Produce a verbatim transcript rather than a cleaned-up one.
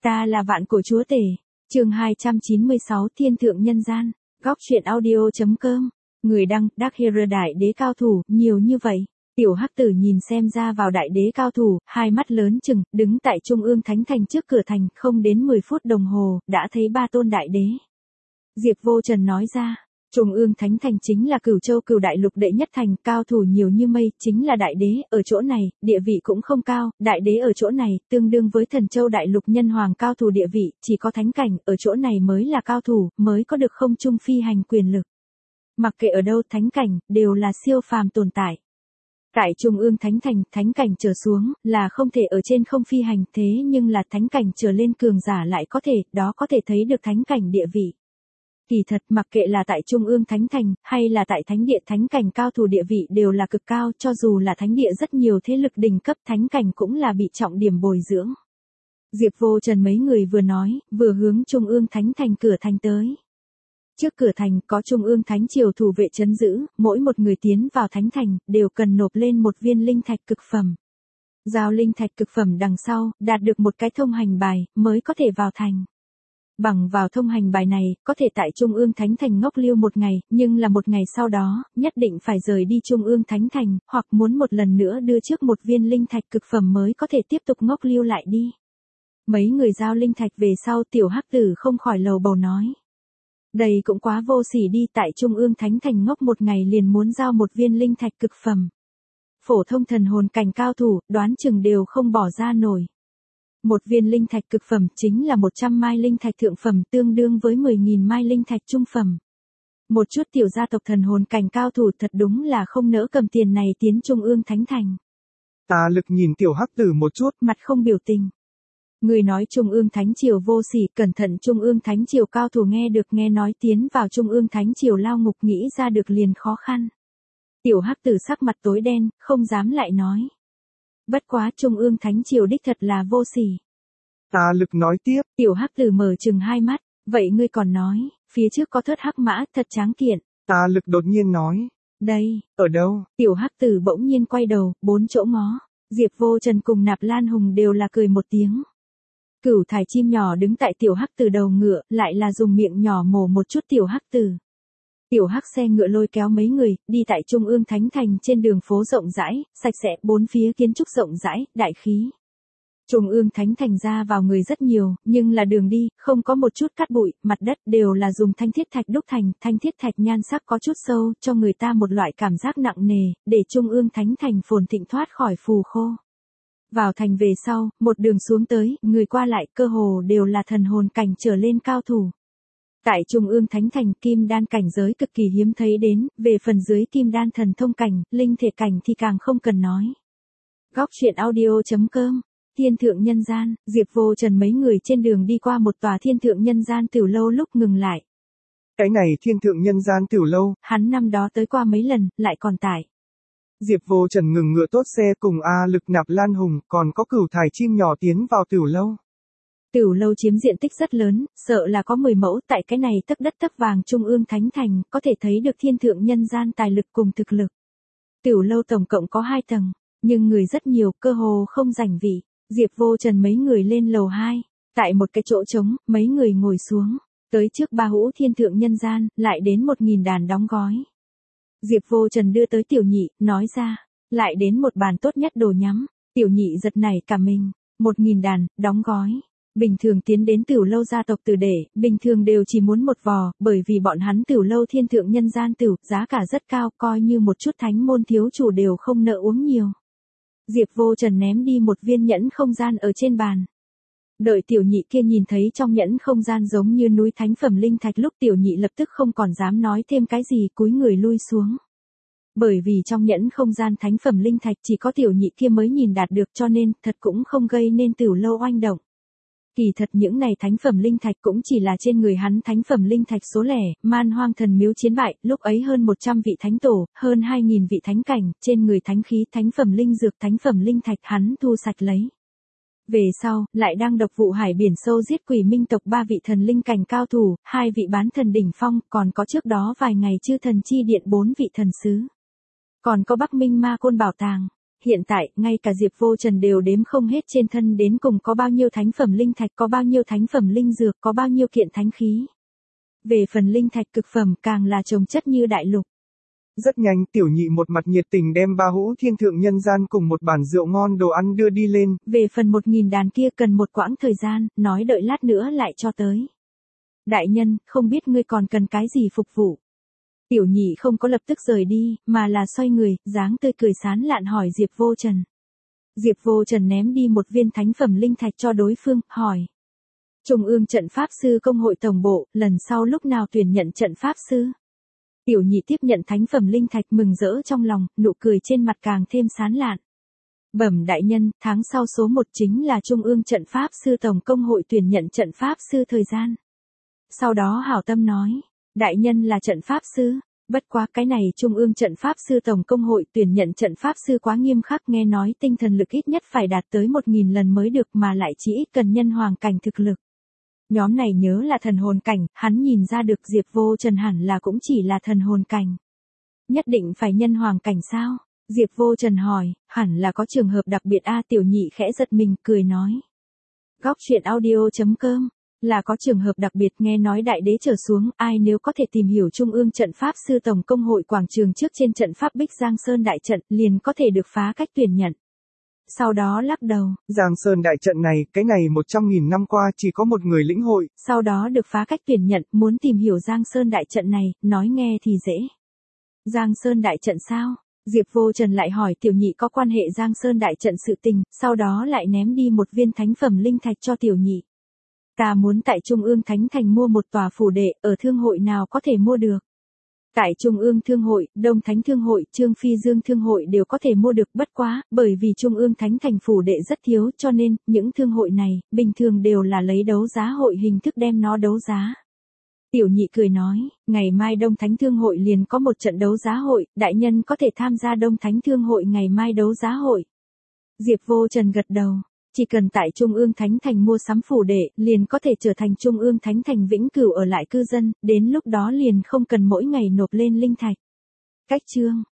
Ta là vạn cổ chúa tể. Chương hai trăm chín mươi sáu Thiên thượng nhân gian. Góc truyện audio.com. Người đăng, Dark Hero đại đế cao thủ, nhiều như vậy. Tiểu Hắc Tử nhìn xem ra vào đại đế cao thủ, hai mắt lớn chừng, đứng tại trung ương thánh thành trước cửa thành, không đến mười phút đồng hồ, đã thấy ba tôn đại đế. Diệp Vô Trần nói ra, trung ương thánh thành chính là Cửu Châu Cửu Đại Lục đệ nhất thành, cao thủ nhiều như mây, chính là đại đế, ở chỗ này, địa vị cũng không cao, đại đế ở chỗ này, tương đương với Thần Châu Đại Lục nhân hoàng cao thủ địa vị, chỉ có thánh cảnh, ở chỗ này mới là cao thủ, mới có được không trung phi hành quyền lực. Mặc kệ ở đâu thánh cảnh, đều là siêu phàm tồn tại. Tại trung ương thánh thành, thánh cảnh trở xuống, là không thể ở trên không phi hành, thế nhưng là thánh cảnh trở lên cường giả lại có thể, đó có thể thấy được thánh cảnh địa vị. Kỳ thật mặc kệ là tại trung ương thánh thành, hay là tại thánh địa thánh cảnh cao thủ địa vị đều là cực cao, cho dù là thánh địa rất nhiều thế lực đỉnh cấp thánh cảnh cũng là bị trọng điểm bồi dưỡng. Diệp Vô Trần mấy người vừa nói, vừa hướng trung ương thánh thành cửa thành tới. Trước cửa thành có trung ương thánh triều thủ vệ trấn giữ, mỗi một người tiến vào thánh thành, đều cần nộp lên một viên linh thạch cực phẩm. Giao linh thạch cực phẩm đằng sau, đạt được một cái thông hành bài, mới có thể vào thành. Bằng vào thông hành bài này, có thể tại Trung ương Thánh Thành ngốc lưu một ngày, nhưng là một ngày sau đó, nhất định phải rời đi Trung ương Thánh Thành, hoặc muốn một lần nữa đưa trước một viên linh thạch cực phẩm mới có thể tiếp tục ngốc lưu lại đi. Mấy người giao linh thạch về sau Tiểu Hắc Tử không khỏi lầu bầu nói. Đây cũng quá vô sỉ đi, tại Trung ương Thánh Thành ngốc một ngày liền muốn giao một viên linh thạch cực phẩm. Phổ thông thần hồn cảnh cao thủ, đoán chừng đều không bỏ ra nổi. Một viên linh thạch cực phẩm chính là một trăm mai linh thạch thượng phẩm tương đương với mười nghìn mai linh thạch trung phẩm. Một chút tiểu gia tộc thần hồn cảnh cao thủ thật đúng là không nỡ cầm tiền này tiến Trung ương Thánh Thành. Tà Lực nhìn Tiểu Hắc Tử một chút, mặt không biểu tình. Người nói Trung ương Thánh Triều vô sỉ, cẩn thận Trung ương Thánh Triều cao thủ nghe được nghe nói tiến vào Trung ương Thánh Triều lao ngục nghĩ ra được liền khó khăn. Tiểu Hắc Tử sắc mặt tối đen, không dám lại nói. Bất quá Trung ương Thánh Triều đích thật là vô sỉ. Tà Lực nói tiếp. Tiểu Hắc Tử mở chừng hai mắt, vậy ngươi còn nói, phía trước có thất hắc mã, thật tráng kiện. Tà Lực đột nhiên nói. Đây. Ở đâu? Tiểu Hắc Tử bỗng nhiên quay đầu, bốn chỗ ngó. Diệp Vô Trần cùng Nạp Lan Hùng đều là cười một tiếng. Cửu thải chim nhỏ đứng tại Tiểu Hắc Tử đầu ngựa, lại là dùng miệng nhỏ mổ một chút Tiểu Hắc Tử. Tiểu Hắc xe ngựa lôi kéo mấy người, đi tại Trung ương Thánh Thành trên đường phố rộng rãi, sạch sẽ, bốn phía kiến trúc rộng rãi, đại khí. Trung ương Thánh Thành ra vào người rất nhiều, nhưng là đường đi, không có một chút cát bụi, mặt đất đều là dùng thanh thiết thạch đúc thành, thanh thiết thạch nhan sắc có chút sâu, cho người ta một loại cảm giác nặng nề, để Trung ương Thánh Thành phồn thịnh thoát khỏi phù khô. Vào thành về sau, một đường xuống tới, người qua lại cơ hồ đều là thần hồn cảnh trở lên cao thủ. Tại Trung ương Thánh Thành kim đan cảnh giới cực kỳ hiếm thấy đến, về phần dưới kim đan thần thông cảnh, linh thể cảnh thì càng không cần nói. Góc truyện audio.com. Thiên thượng nhân gian, Diệp Vô Trần mấy người trên đường đi qua một tòa thiên thượng nhân gian tiểu lâu lúc ngừng lại. Cái này thiên thượng nhân gian tiểu lâu, hắn năm đó tới qua mấy lần, lại còn tải. Diệp Vô Trần ngừng ngựa tốt xe cùng A Lực Nạp Lan Hùng, còn có Cửu thải chim nhỏ tiến vào tiểu lâu. Tiểu lâu chiếm diện tích rất lớn, sợ là có mười mẫu, tại cái này tấc đất tấc vàng Trung ương Thánh Thành, có thể thấy được thiên thượng nhân gian tài lực cùng thực lực. Tiểu lâu tổng cộng có hai tầng, nhưng người rất nhiều, cơ hồ không rảnh vị. Diệp Vô Trần mấy người lên lầu hai, tại một cái chỗ trống, mấy người ngồi xuống, tới trước ba hũ thiên thượng nhân gian, lại đến một nghìn đàn đóng gói. Diệp Vô Trần đưa tới tiểu nhị, nói ra, lại đến một bàn tốt nhất đồ nhắm, tiểu nhị giật nảy cả mình, một nghìn đàn, đóng gói. Bình thường tiến đến tiểu lâu gia tộc tử để, bình thường đều chỉ muốn một vò, bởi vì bọn hắn tiểu lâu thiên thượng nhân gian tiểu, giá cả rất cao, coi như một chút thánh môn thiếu chủ đều không nợ uống nhiều. Diệp Vô Trần ném đi một viên nhẫn không gian ở trên bàn. Đợi tiểu nhị kia nhìn thấy trong nhẫn không gian giống như núi thánh phẩm linh thạch lúc tiểu nhị lập tức không còn dám nói thêm cái gì, cúi người lui xuống. Bởi vì trong nhẫn không gian thánh phẩm linh thạch chỉ có tiểu nhị kia mới nhìn đạt được cho nên thật cũng không gây nên tiểu lâu oanh động. Kỳ thật những này thánh phẩm linh thạch cũng chỉ là trên người hắn thánh phẩm linh thạch số lẻ, Man Hoang Thần Miếu chiến bại, lúc ấy hơn một trăm vị thánh tổ, hơn hai nghìn vị thánh cảnh, trên người thánh khí, thánh phẩm linh dược, thánh phẩm linh thạch hắn thu sạch lấy. Về sau, lại đang độc vụ hải biển sâu giết quỷ minh tộc ba vị thần linh cảnh cao thủ, hai vị bán thần đỉnh phong, còn có trước đó vài ngày chư thần chi điện bốn vị thần sứ. Còn có Bắc Minh Ma Côn bảo tàng. Hiện tại, ngay cả Diệp Vô Trần đều đếm không hết trên thân đến cùng có bao nhiêu thánh phẩm linh thạch, có bao nhiêu thánh phẩm linh dược, có bao nhiêu kiện thánh khí. Về phần linh thạch cực phẩm càng là chồng chất như đại lục. Rất nhanh tiểu nhị một mặt nhiệt tình đem ba hũ thiên thượng nhân gian cùng một bản rượu ngon đồ ăn đưa đi lên. Về phần một nghìn đàn kia cần một quãng thời gian, nói đợi lát nữa lại cho tới. Đại nhân, không biết ngươi còn cần cái gì phục vụ. Tiểu nhị không có lập tức rời đi, mà là xoay người, dáng tươi cười sán lạn hỏi Diệp Vô Trần. Diệp Vô Trần ném đi một viên thánh phẩm linh thạch cho đối phương, hỏi. Trung ương trận pháp sư công hội tổng bộ, lần sau lúc nào tuyển nhận trận pháp sư? Tiểu nhị tiếp nhận thánh phẩm linh thạch mừng rỡ trong lòng, nụ cười trên mặt càng thêm sán lạn. Bẩm đại nhân, tháng sau số một chính là Trung ương trận pháp sư tổng công hội tuyển nhận trận pháp sư thời gian. Sau đó hảo tâm nói, đại nhân là trận pháp sư, bất quá cái này Trung ương trận pháp sư tổng công hội tuyển nhận trận pháp sư quá nghiêm khắc, nghe nói tinh thần lực ít nhất phải đạt tới một nghìn lần mới được mà lại chỉ ít cần nhân hoàng cảnh thực lực. Nhóm này nhớ là thần hồn cảnh, hắn nhìn ra được Diệp Vô Trần hẳn là cũng chỉ là thần hồn cảnh. Nhất định phải nhân hoàng cảnh sao? Diệp Vô Trần hỏi, hẳn là có trường hợp đặc biệt a. Tiểu nhị khẽ giật mình, cười nói. Góc truyện audio chấm com là có trường hợp đặc biệt, nghe nói đại đế trở xuống, ai nếu có thể tìm hiểu Trung ương trận pháp sư tổng công hội quảng trường trước trên trận pháp Bích Giang Sơn đại trận, liền có thể được phá cách tuyển nhận. Sau đó lắc đầu. Giang Sơn đại trận này, cái này một trăm nghìn năm qua chỉ có một người lĩnh hội. Sau đó được phá cách tuyển nhận, muốn tìm hiểu Giang Sơn đại trận này, nói nghe thì dễ. Giang Sơn đại trận sao? Diệp Vô Trần lại hỏi tiểu nhị có quan hệ Giang Sơn đại trận sự tình, sau đó lại ném đi một viên thánh phẩm linh thạch cho tiểu nhị. Ta muốn tại Trung ương Thánh Thành mua một tòa phủ đệ, ở thương hội nào có thể mua được? Tại Trung ương Thương hội, Đông Thánh Thương hội, Trương Phi Dương Thương hội đều có thể mua được, bất quá, bởi vì Trung ương Thánh Thành phủ đệ rất thiếu cho nên, những thương hội này, bình thường đều là lấy đấu giá hội hình thức đem nó đấu giá. Tiểu nhị cười nói, ngày mai Đông Thánh Thương hội liền có một trận đấu giá hội, đại nhân có thể tham gia Đông Thánh Thương hội ngày mai đấu giá hội. Diệp Vô Trần gật đầu. Chỉ cần tại Trung ương Thánh Thành mua sắm phủ đệ, liền có thể trở thành Trung ương Thánh Thành vĩnh cửu ở lại cư dân, đến lúc đó liền không cần mỗi ngày nộp lên linh thạch. Cách chương